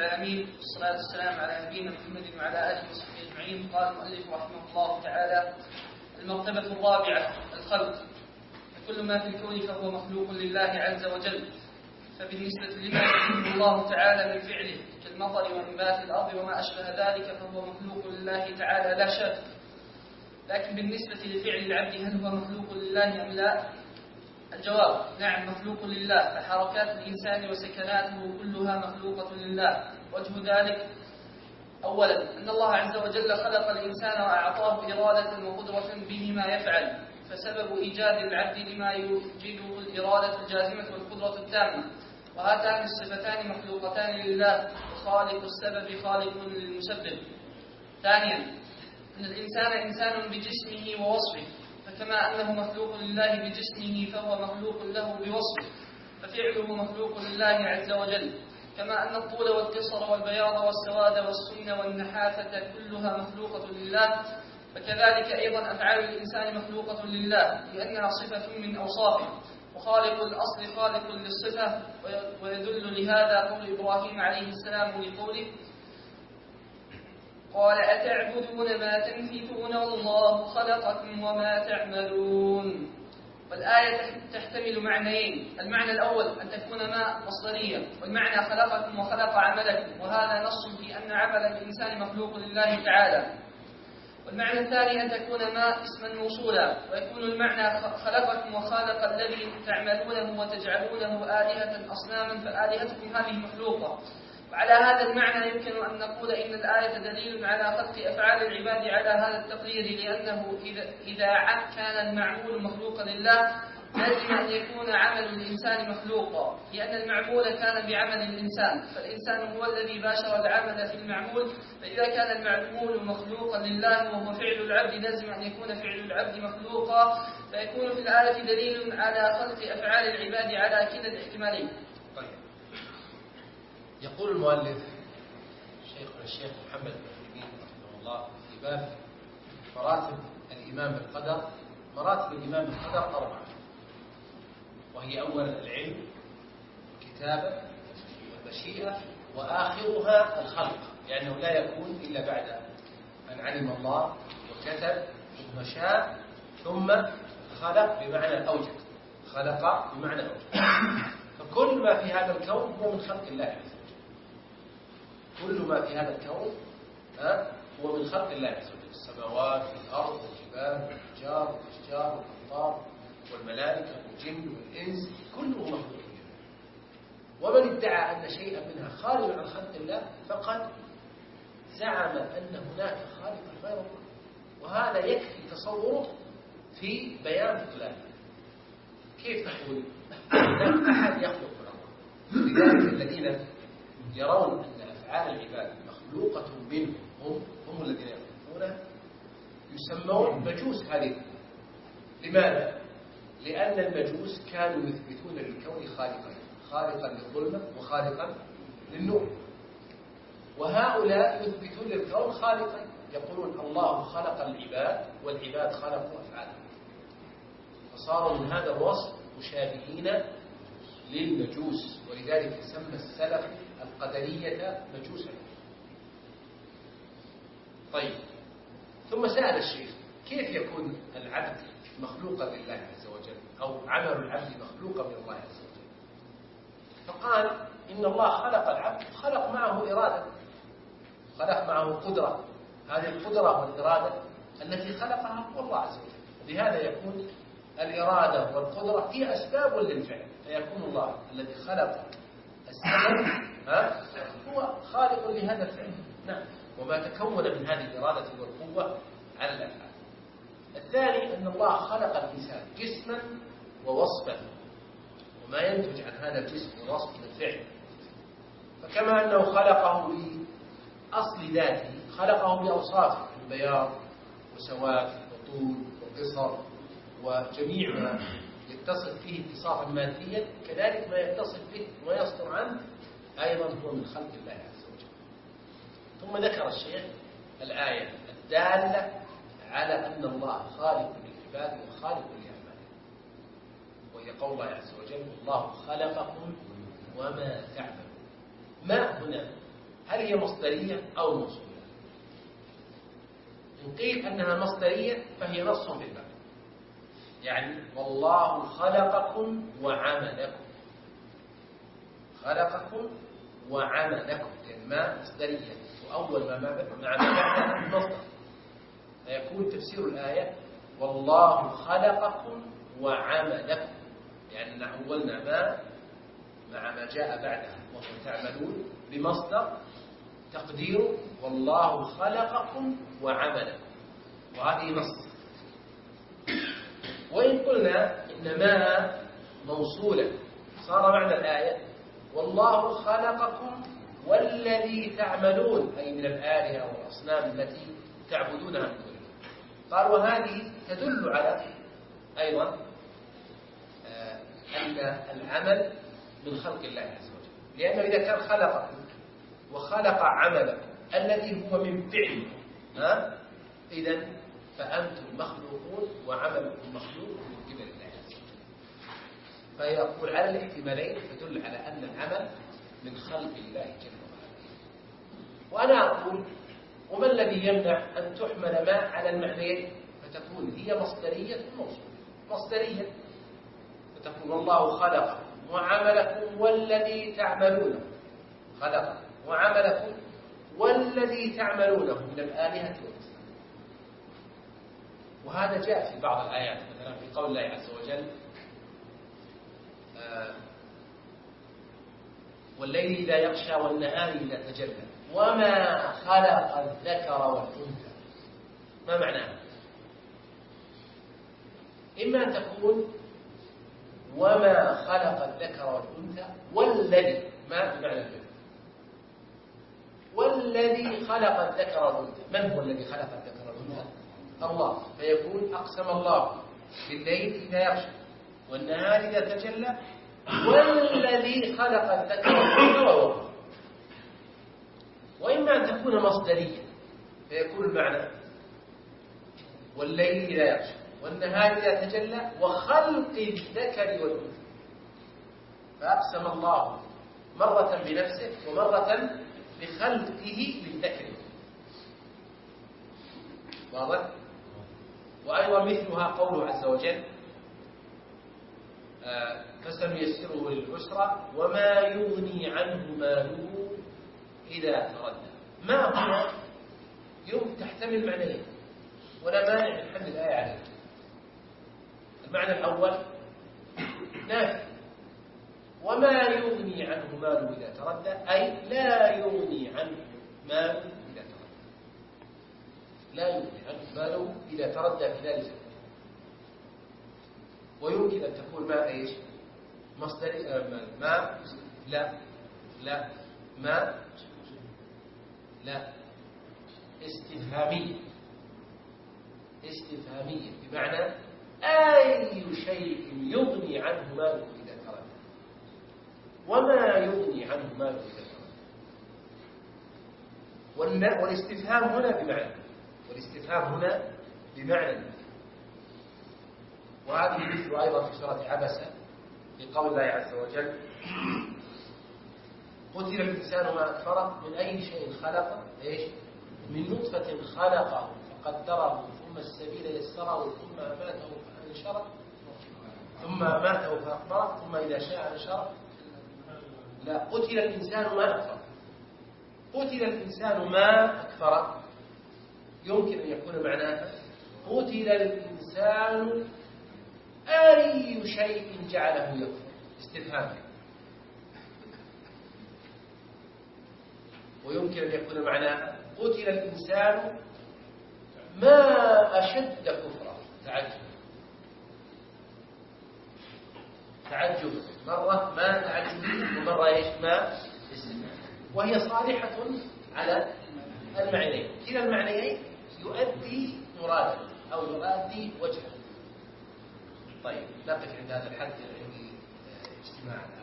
العالمين، والصلاة والسلام على نبينا محمد وعلى آله وصحبه أجمعين. قال المؤلف رحمه الله تعالى: المرتبة الرابعة الخلق. كل ما في الكون فهو مخلوق لله عز وجل. فبالنسبة لما يحكمه الله تعالى من فعله كالمطر وإنبات الأرض وما أشبه ذلك فهو مخلوق لله تعالى لا شك. لكن بالنسبة لفعل العبد هل هو مخلوق لله أم لا؟ الجواب: نعم، مخلوق لله. فحركات الإنسان وسكناته كلها مخلوقة لله. وجه ذلك: أولا أن الله عز وجل خلق الإنسان وأعطاه إرادة وقدرة به ما يفعل، فسبب إيجاد العبد لما يوجده الإرادة الجازمة والقدرة التامة، وهاتان الصفتان مخلوقتان لله، وخالق السبب خالق للمسبب. ثانيا أن الإنسان إنسان بجسمه ووصفه، فكما أنه مخلوق لله بجسمه فهو مخلوق له بوصفه، ففعله مخلوق لله عز وجل. كما أن الطول والقصر والبياض والسواد والسن والنحافة كلها مخلوقة لله، فكذلك أيضا أفعال الإنسان مخلوقة لله لأنها صفة من أوصافه، وخالق الأصل خالق للصفة. ويدل لهذا قول إبراهيم عليه السلام لقوله: قال أتعبدون ما تنحتون والله خلقكم وما تعملون. والآية تحتمل معنيين: المعنى الأول أن تكون ما مصدرية، والمعنى خلقكم وخلق عملكم، وهذا نص في أن عمل الإنسان مخلوق لله تعالى. والمعنى الثاني أن تكون ما اسما موصولا، ويكون المعنى خلقكم وخالق الذي تعملونه وتجعلونه آلهة أصناما، فآلهتكم هذه مخلوقة. وعلى هذا المعنى يمكن أن نقول إن الآية دليل على خلق أفعال العباد على هذا التقدير، لأنه إذا كان المعمول مخلوقا لله لازم أن يكون عمل الإنسان مخلوقا، لأن المعمول كان بعمل الإنسان، فالإنسان هو الذي باشر العمل في المعمول. فإذا كان المعمول مخلوقا لله وهو فعل العبد لازم أن يكون فعل العبد مخلوقا، فيكون في الآية دليل على خلق أفعال العباد على كلا الاحتمالين. يقول المؤلف شيخنا الشيخ محمد بن عثيمين رحمه الله في باب مراتب الإيمان بالقدر: مراتب الإيمان بالقدر 4، وهي أولا العلم والكتابة والمشيئة، وآخرها الخلق، لأنه لا يكون إلا بعد أن علم الله وكتب ثم شاء ثم خلق بمعنى أوجد، خلق بمعنى أوجد. فكل ما في هذا الكون هو من خلق الله عز وجل. كل ما في هذا الكون هو من خلق الله عز وجل: السماوات والأرض والجبال والأشجار والأمطار والملائكة والجن والإنس، كله مخلوق لله. ومن ادعى أن شيئا منها خارج عن خلق الله فقد زعم أن هناك خالقا غير الله، وهذا يكفي تصوره في بيان بطلانه. كيف تقول أن أحد يخلق من الله؟ لذلك الذين يرون أن أفعال العباد مخلوقة منهم هم الذين يخلقونها يسمون مجوس هذه. لماذا؟ لأن المجوس كانوا يثبتون للكون خالقين: خالقا للظلمة وخالقا للنور. وهؤلاء يثبتون للكون خالقين، يقولون الله خلق العباد والعباد خلقوا أفعالهم، فصاروا من هذا الوصف مشابهين للمجوس. ولذلك سمى السلف القدرية مجوسا. طيب، ثم سأل الشيخ: كيف يكون العبد مخلوقا لله عز وجل، أو عمل العبد مخلوقا من الله عز وجل؟ فقال: إن الله خلق العبد، خلق معه إرادة، خلق معه قدرة. هذه القدرة والإرادة التي خلقها هو الله عز وجل. لهذا يكون الإرادة والقدرة هي أسباب للفعل، فيكون الله الذي خلق السبب هو خالق لهذا الفعل. نعم، وما تكون من هذه الإرادة والقوة على الأفعال. الثاني أن الله خلق الإنسان جسما ووصفا، وما ينتج عن هذا الجسم والوصف من الفعل. فكما أنه خلقه لأصل ذاته خلقه بأوصافه: البياض وسواد وطول وقصر وجميع ما يتصل فيه اتصافا ماديا، كذلك ما يتصل به ويصدر عنه أيضا هو من خلق الله عز وجل. ثم ذكر الشيخ الآية الدالة على أن الله خالق للعباد وخالق لأعمالهم، وهي قول الله عز وجل: والله خلقكم وما تعملون. ما هنا هل هي مصدرية أو موصولة؟ إن قيل أنها مصدرية فهي نص في الباب، يعني والله خلقكم وعملكم، خلقكم وعملكم، لأن ما مصدرية وأول ما بعدها مصدر، فيكون تفسير الآية والله خلقكم وعملكم، لأن أولنا ما مع ما جاء بعدها وهو تعملون بمصدر تقديره والله خلقكم وعملكم، وهذه نص. وإن قلنا إن ما موصولة صار معنى الآية والله خلقكم والذي تعملون، أي من الآلهة والأصنام التي تعبدونها من دون الله. قال وهذه تدل على أيضا أن العمل من خلق الله عز وجل، لأنه إذا كان خلقكم وخلق عملكم الذي هو من فعلكم إذن فأنتم مخلوقون وعملكم مخلوق من قبل الله عز وجل. فيقول على الاحتمالين تدل على أن العمل من خلق الله جل وعلا. وأنا أقول وما الذي يمنع أن تحمل ما على المعنيين فتكون هي مصدرية موصولة؟ مصدرية فتكون والله خلقكم وعملكم والذي تعملونه، خلقكم وعملكم والذي تعملونه من الآلهة والأصنام. وهذا جاء في بعض الآيات، مثلا في قول الله عز وجل والليل إذا يغشى والنهار إذا تجلى وما خلق الذكر والأنثى. ما معناه؟ إما أن تكون وما خلق الذكر والأنثى والذي، ما بمعنى الذي، والذي خلق الذكر والأنثى. من هو الذي خلق الذكر والأنثى؟ الله. فيكون أقسم الله بالليل إذا يغشى والنهار إذا تجلى والذي خلق الذكر والأنثى وهو الله. وإما أن تكون مصدرية فيكون المعنى والليل إذا يغشى والنهار إذا تجلى وخلق الذكر والأنثى. فأقسم الله مرة بنفسه ومرة بخلقه للذكر. واضح؟ وأيضا مثلها قوله عز وجل فسنيسره للعسرى وما يغني عنه ماله إذا تردى. ما هنا يوم تحتمل معنيين ولا مانع من حمل الآية عليه. المعنى الأول نافي، وما يغني عنه ماله إذا تردى، أي لا يغني عنه ماله إذا تردى، لا يغني عنه ماله إذا تردى في ذلك. ويمكن أن تكون ما إيش؟ مصدر ما لا ما لا استفهامية بمعنى أي شيء يغني عنه ماله إذا تردى، وما يغني عنه ماله إذا تردى. والاستفهام هنا بمعنى وهذه مثل أيضا في سورة عبسة في قول الله عز وجل قتل الإنسان ما أكفره من أي شيء خلقه، إيش؟ من نطفة خلقه فقدره ثم السبيل يسره ثم أماته فأنشره ثم أماته فأقبره ثم إذا شاء أنشره. لا، قتل الإنسان ما أكفره. قتل الإنسان ما أكفره يمكن أن يكون معناه قتل الإنسان أي شيء جعله يكفر، استفهام. ويمكن أن يكون معناه قتل الإنسان ما أشد كفره، تعجب مرة ما تعجب ومرة إيش؟ ما استفهام. وهي صالحة على المعنيين، كلا المعنيين يؤدي مرادا أو يؤدي وجها. طيب نقف عند هذا الحد عند اجتماع